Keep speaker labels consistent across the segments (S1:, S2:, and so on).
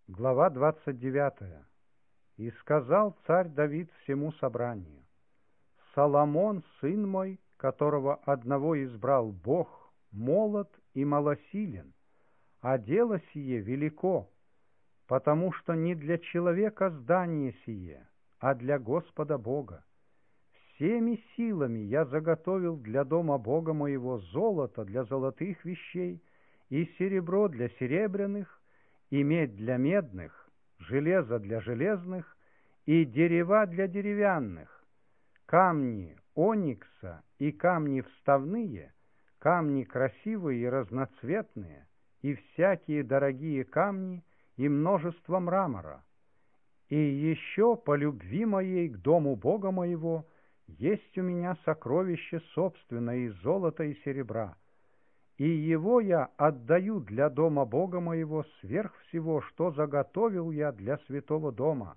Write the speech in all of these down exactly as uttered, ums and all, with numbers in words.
S1: Глава двадцать девятая. «И сказал царь Давид всему собранию: Соломон, сын мой, которого одного избрал Бог, молод и малосилен, а дело сие велико, потому что не для человека здание сие, а для Господа Бога. Всеми силами я заготовил для дома Бога моего золото для золотых вещей, и серебро для серебряных, и медь для медных, железо для железных, и дерева для деревянных, камни оникса и камни вставные, камни красивые и разноцветные, и всякие дорогие камни, и множество мрамора. И еще по любви моей к дому Бога моего есть у меня сокровище собственное из золота и серебра, и его я отдаю для дома Бога моего сверх всего, что заготовил я для святого дома.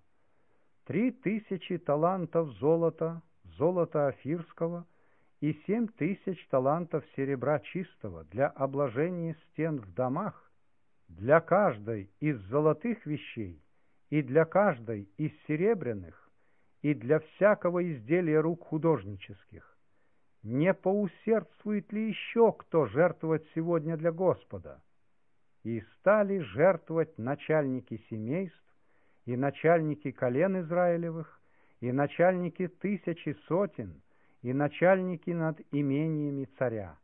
S1: Три тысячи талантов золота, золота офирского, и семь тысяч талантов серебра чистого для обложения стен в домах, для каждой из золотых вещей, и для каждой из серебряных, и для всякого изделия рук художнических. Не поусердствует ли еще кто жертвовать сегодня для Господа? И стали жертвовать начальники семейств, и начальники колен Израилевых, и начальники тысячи сотен, и начальники над имениями царя.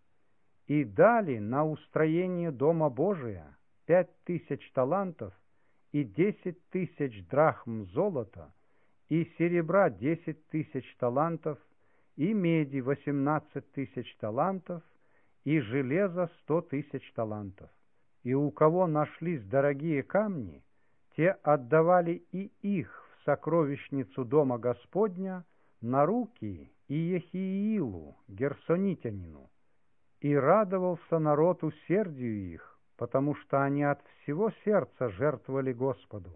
S1: И дали на устроение дома Божия пять тысяч талантов, и десять тысяч драхм золота, и серебра десять тысяч талантов, и меди восемнадцать тысяч талантов, и железа сто тысяч талантов. И у кого нашлись дорогие камни, те отдавали и их в сокровищницу дома Господня на руки Иехиилу, герсонитянину. И радовался народ усердию их, потому что они от всего сердца жертвовали Господу.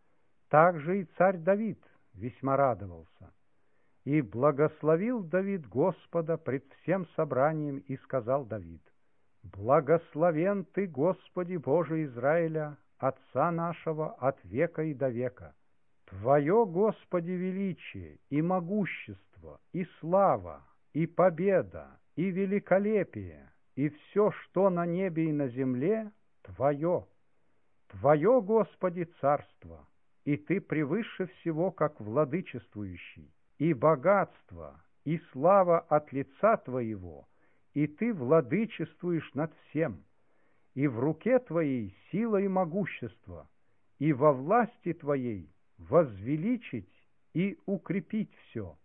S1: Также и царь Давид весьма радовался. И благословил Давид Господа пред всем собранием, и сказал Давид: «Благословен Ты, Господи Боже Израиля, Отца нашего от века и до века. Твое, Господи, величие и могущество, и слава, и победа, и великолепие, и все, что на небе и на земле, Твое. Твое, Господи, царство, и Ты превыше всего, как владычествующий. И богатство, и слава от лица Твоего, и Ты владычествуешь над всем, и в руке Твоей сила и могущество, и во власти Твоей возвеличить и укрепить все.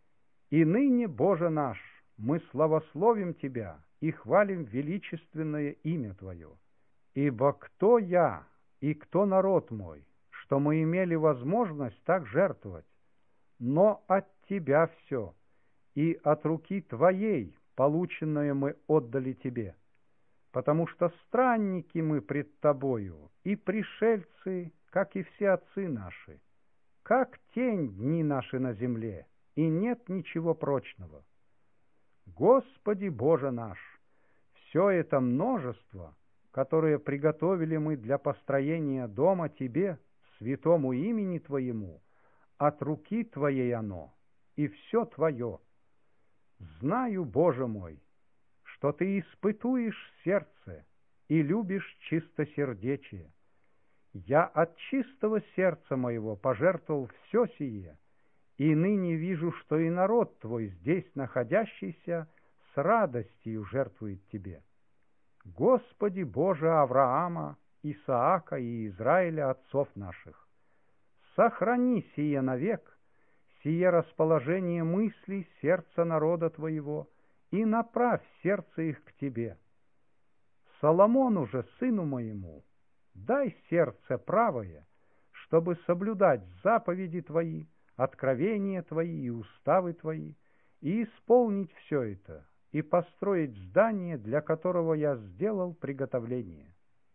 S1: И ныне, Боже наш, мы славословим Тебя и хвалим величественное имя Твое. Ибо кто я и кто народ мой, что мы имели возможность так жертвовать? Но от Тебя все, и от руки Твоей полученное мы отдали Тебе, потому что странники мы пред Тобою, и пришельцы, как и все отцы наши, как тень дни наши на земле, и нет ничего прочного. Господи Боже наш, все это множество, которое приготовили мы для построения дома Тебе, святому имени Твоему, от руки Твоей оно, и все Твое. Знаю, Боже мой, что Ты испытуешь сердце и любишь чистосердечие. Я от чистого сердца моего пожертвовал все сие, и ныне вижу, что и народ Твой, здесь находящийся, с радостью жертвует Тебе. Господи Боже Авраама, Исаака и Израиля, отцов наших, сохрани сие навек, сие расположение мыслей сердца народа Твоего, и направь сердце их к Тебе. Соломону же, сыну моему, дай сердце правое, чтобы соблюдать заповеди Твои, откровения Твои и уставы Твои, и исполнить все это, и построить здание, для которого я сделал приготовление».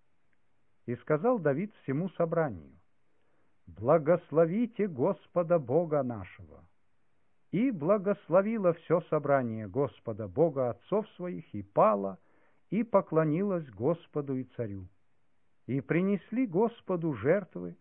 S1: И сказал Давид всему собранию: «Благословите Господа Бога нашего». И благословило все собрание Господа Бога отцов своих, и пало, и поклонилось Господу и царю. И принесли Господу жертвы,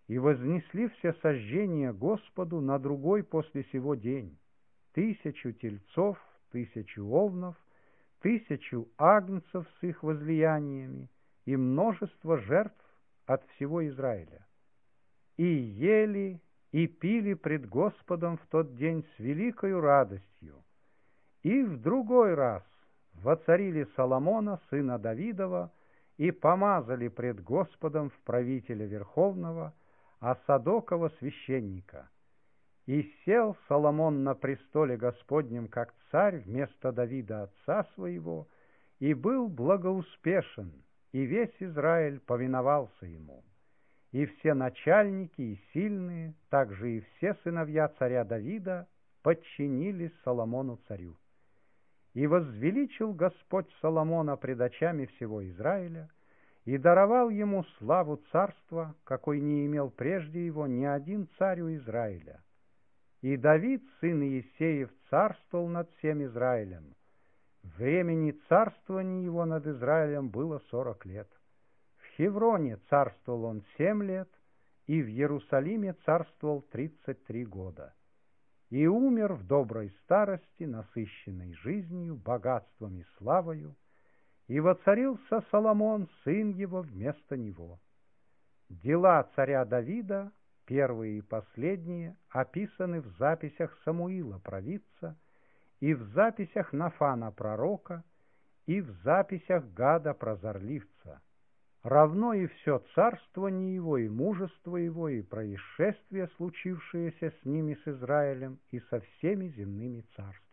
S1: и вознесли все сожжения Господу на другой после сего день, тысячу тельцов, тысячу овнов, тысячу агнцев с их возлияниями и множество жертв от всего Израиля. И ели, и пили пред Господом в тот день с великою радостью. И в другой раз воцарили Соломона, сына Давидова, и помазали пред Господом в правителя верховного, а Садокова священника. И сел Соломон на престоле Господнем, как царь, вместо Давида отца своего, и был благоуспешен, и весь Израиль повиновался ему. И все начальники и сильные, также и все сыновья царя Давида, подчинились Соломону царю. И возвеличил Господь Соломона пред очами всего Израиля, и даровал ему славу царства, какой не имел прежде его ни один царь у Израиля. И Давид, сын Иессеев, царствовал над всем Израилем. Времени царствования его над Израилем было сорок лет. В Хевроне царствовал он семь лет, и в Иерусалиме царствовал тридцать три года. И умер в доброй старости, насыщенной жизнью, богатством и славою, и воцарился Соломон, сын его, вместо него. Дела царя Давида, первые и последние, описаны в записях Самуила провидца, и в записях Нафана пророка, и в записях Гада прозорливца. Равно и все царствование его, и мужество его, и происшествия, случившиеся с ними, с Израилем, и со всеми земными царствами.